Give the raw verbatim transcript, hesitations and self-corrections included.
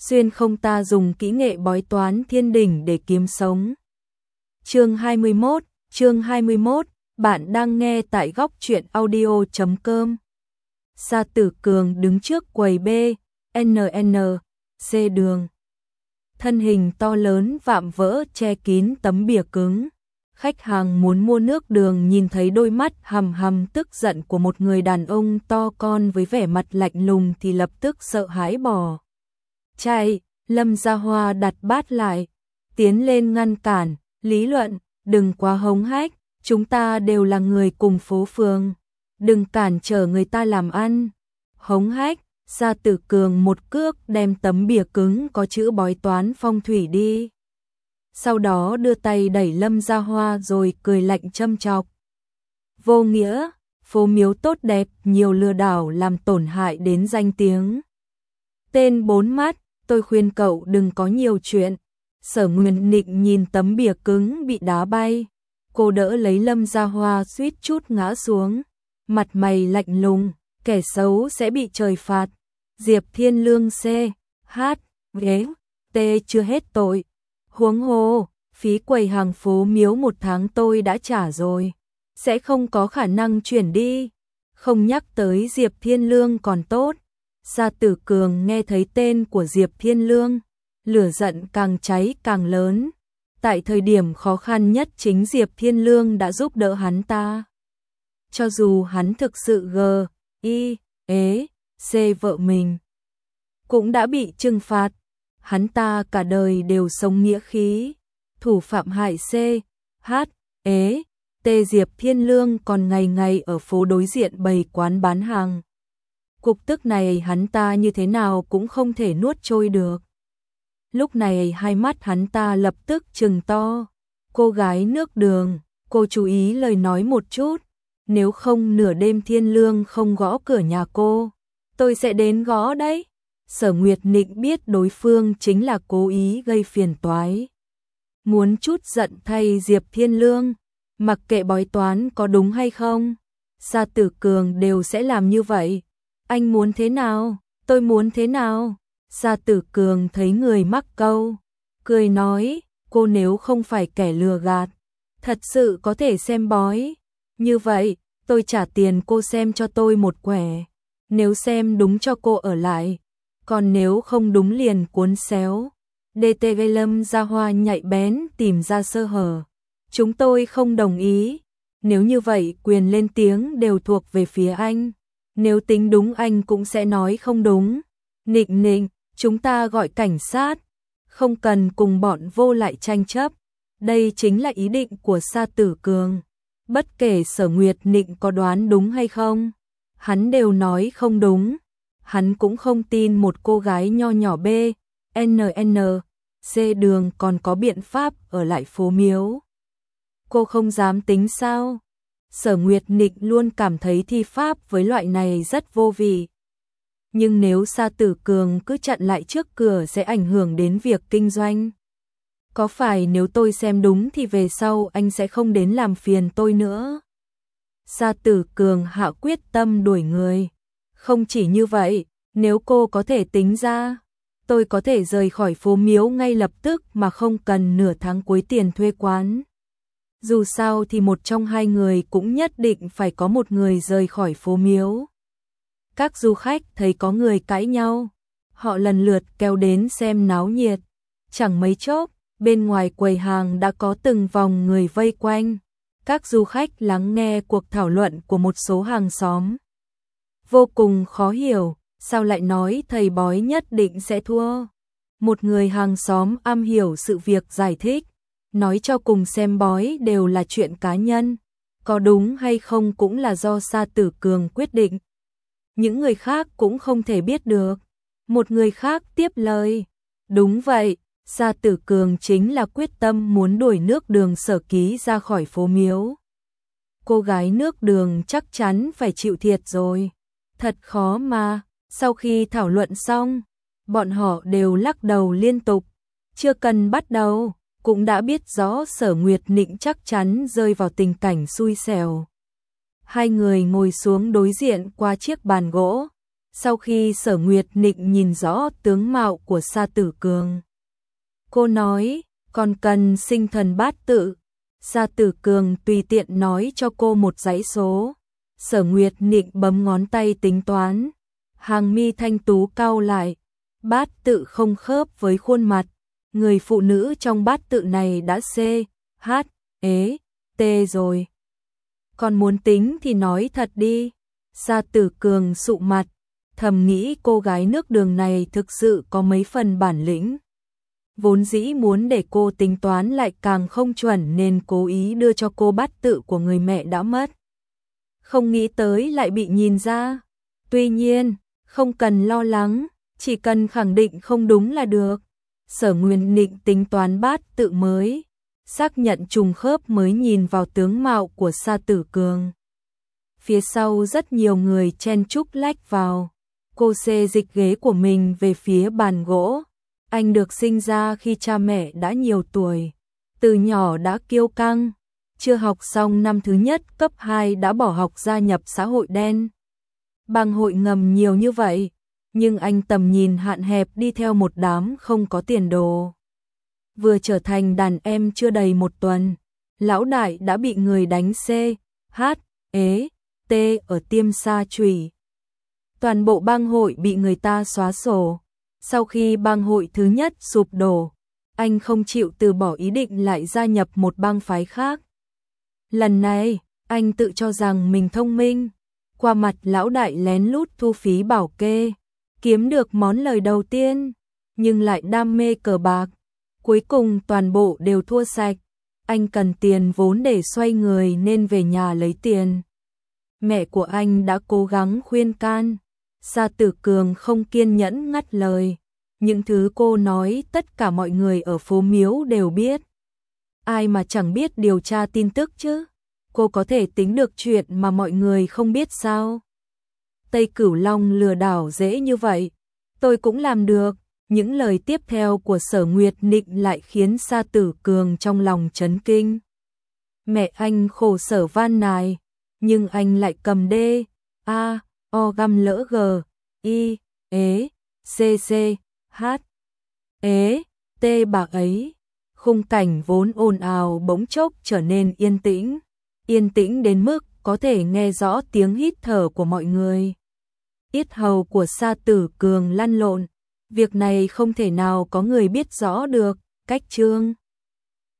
xuyên không ta dùng kỹ nghệ bói toán thiên đỉnh để kiếm sống. Chương hai mươi mốt, chương hai mươi mốt, bạn đang nghe tại góc truyện audio chấm com. Sa Tử Cường đứng trước quầy B, en en xê đường. Thân hình to lớn vạm vỡ che kín tấm bìa cứng. Khách hàng muốn mua nước đường nhìn thấy đôi mắt hầm hầm tức giận của một người đàn ông to con với vẻ mặt lạnh lùng thì lập tức sợ hãi bỏ chạy. Lâm Gia Hoa đặt bát lại, tiến lên ngăn cản, lý luận, đừng quá hống hách, chúng ta đều là người cùng phố phường, đừng cản trở người ta làm ăn. Hống hách, Sa Tử Cường một cước đem tấm bìa cứng có chữ bói toán phong thủy đi. Sau đó đưa tay đẩy Lâm Gia Hoa rồi cười lạnh châm chọc. Vô nghĩa, phố miếu tốt đẹp nhiều lừa đảo làm tổn hại đến danh tiếng. Tên bốn mắt, tôi khuyên cậu đừng có nhiều chuyện. Sở Nguyên Nịnh nhìn tấm bìa cứng bị đá bay. Cô đỡ lấy Lâm Gia Hoa suýt chút ngã xuống. Mặt mày lạnh lùng, kẻ xấu sẽ bị trời phạt. Diệp Thiên Lương C, H, ghế, T chưa hết tội. Huống hồ, phí quầy hàng phố miếu một tháng tôi đã trả rồi. Sẽ không có khả năng chuyển đi. Không nhắc tới Diệp Thiên Lương còn tốt. Sa Tử Cường nghe thấy tên của Diệp Thiên Lương, lửa giận càng cháy càng lớn. Tại thời điểm khó khăn nhất chính Diệp Thiên Lương đã giúp đỡ hắn ta. Cho dù hắn thực sự g, i, ế, c vợ mình cũng đã bị trừng phạt. Hắn ta cả đời đều sống nghĩa khí. Thủ phạm hại C, H, ế, T Diệp Thiên Lương còn ngày ngày ở phố đối diện bày quán bán hàng. Cục tức này hắn ta như thế nào cũng không thể nuốt trôi được. Lúc này hai mắt hắn ta lập tức trừng to. Cô gái nước đường, cô chú ý lời nói một chút. Nếu không nửa đêm Thiên Lương không gõ cửa nhà cô, tôi sẽ đến gõ đấy. Sở Nguyệt Nịnh biết đối phương chính là cố ý gây phiền toái. Muốn chút giận thay Diệp Thiên Lương, mặc kệ bói toán có đúng hay không, Sa Tử Cường đều sẽ làm như vậy. Anh muốn thế nào, tôi muốn thế nào. Sa Tử Cường thấy người mắc câu, cười nói, cô nếu không phải kẻ lừa gạt, thật sự có thể xem bói. Như vậy, tôi trả tiền cô xem cho tôi một quẻ. Nếu xem đúng cho cô ở lại, còn nếu không đúng liền cuốn xéo. đê tê vê Lâm Gia Hoa nhạy bén tìm ra sơ hở. Chúng tôi không đồng ý. Nếu như vậy quyền lên tiếng đều thuộc về phía anh. Nếu tính đúng anh cũng sẽ nói không đúng. Nịnh nịnh, chúng ta gọi cảnh sát. Không cần cùng bọn vô lại tranh chấp. Đây chính là ý định của Sa Tử Cường. Bất kể Sở Nguyệt Nịnh có đoán đúng hay không, hắn đều nói không đúng. Hắn cũng không tin một cô gái nho nhỏ B, en en xê đường còn có biện pháp ở lại phố miếu. Cô không dám tính sao? Sở Nguyệt Nịnh luôn cảm thấy thi pháp với loại này rất vô vị. Nhưng nếu Sa Tử Cường cứ chặn lại trước cửa sẽ ảnh hưởng đến việc kinh doanh. Có phải nếu tôi xem đúng thì về sau anh sẽ không đến làm phiền tôi nữa? Sa Tử Cường hạ quyết tâm đuổi người. Không chỉ như vậy, nếu cô có thể tính ra, tôi có thể rời khỏi phố miếu ngay lập tức mà không cần nửa tháng cuối tiền thuê quán. Dù sao thì một trong hai người cũng nhất định phải có một người rời khỏi phố miếu. Các du khách thấy có người cãi nhau, họ lần lượt kéo đến xem náo nhiệt. Chẳng mấy chốc, bên ngoài quầy hàng đã có từng vòng người vây quanh. Các du khách lắng nghe cuộc thảo luận của một số hàng xóm. Vô cùng khó hiểu, sao lại nói thầy bói nhất định sẽ thua. Một người hàng xóm am hiểu sự việc giải thích, nói cho cùng xem bói đều là chuyện cá nhân, có đúng hay không cũng là do Sa Tử Cường quyết định. Những người khác cũng không thể biết được. Một người khác tiếp lời, đúng vậy, Sa Tử Cường chính là quyết tâm muốn đuổi nước đường Sở Ký ra khỏi phố miếu. Cô gái nước đường chắc chắn phải chịu thiệt rồi. Thật khó mà. Sau khi thảo luận xong, bọn họ đều lắc đầu liên tục. Chưa cần bắt đầu, cũng đã biết rõ Sở Nguyệt Nịnh chắc chắn rơi vào tình cảnh xui xẻo. Hai người ngồi xuống đối diện qua chiếc bàn gỗ. Sau khi Sở Nguyệt Nịnh nhìn rõ tướng mạo của Sa Tử Cường, cô nói, còn cần sinh thần bát tự. Sa Tử Cường tùy tiện nói cho cô một dãy số. Sở Nguyệt Nịnh bấm ngón tay tính toán, hàng mi thanh tú cau lại, bát tự không khớp với khuôn mặt, người phụ nữ trong bát tự này đã C, H, ế, T rồi. Còn muốn tính thì nói thật đi. Sa Tử Cường sụ mặt, thầm nghĩ cô gái nước Đường này thực sự có mấy phần bản lĩnh. Vốn dĩ muốn để cô tính toán lại càng không chuẩn nên cố ý đưa cho cô bát tự của người mẹ đã mất. Không nghĩ tới lại bị nhìn ra. Tuy nhiên, không cần lo lắng, chỉ cần khẳng định không đúng là được. Sở Nguyệt Nịnh tính toán bát tự mới, xác nhận trùng khớp mới nhìn vào tướng mạo của Sa Tử Cường. Phía sau rất nhiều người chen chúc lách vào. Cô xê dịch ghế của mình về phía bàn gỗ. Anh được sinh ra khi cha mẹ đã nhiều tuổi, từ nhỏ đã kiêu căng, chưa học xong năm thứ nhất cấp hai đã bỏ học gia nhập xã hội đen. Bang hội ngầm nhiều như vậy, nhưng anh tầm nhìn hạn hẹp đi theo một đám không có tiền đồ. Vừa trở thành đàn em chưa đầy một tuần, lão đại đã bị người đánh C, H, ế, T ở Tiêm Sa Chủy. Toàn bộ bang hội bị người ta xóa sổ. Sau khi bang hội thứ nhất sụp đổ, anh không chịu từ bỏ ý định lại gia nhập một bang phái khác. Lần này, anh tự cho rằng mình thông minh, qua mặt lão đại lén lút thu phí bảo kê, kiếm được món lời đầu tiên, nhưng lại đam mê cờ bạc. Cuối cùng toàn bộ đều thua sạch. Anh cần tiền vốn để xoay người nên về nhà lấy tiền. Mẹ của anh đã cố gắng khuyên can. Sa Tử Cường không kiên nhẫn ngắt lời. Những thứ cô nói tất cả mọi người ở phố Miếu đều biết. Ai mà chẳng biết điều tra tin tức chứ. Cô có thể tính được chuyện mà mọi người không biết sao? Tây Cửu Long lừa đảo dễ như vậy, tôi cũng làm được. Những lời tiếp theo của Sở Nguyệt Nịnh lại khiến Sa Tử Cường trong lòng chấn kinh. Mẹ anh khổ sở van nài, nhưng anh lại cầm D, A, O găm lỡ G, I, ế, C, C, H, ế, T bạc ấy. Khung cảnh vốn ồn ào bỗng chốc trở nên yên tĩnh. Yên tĩnh đến mức có thể nghe rõ tiếng hít thở của mọi người. Yết hầu của Sa Tử Cường lăn lộn. Việc này không thể nào có người biết rõ được. Cách chương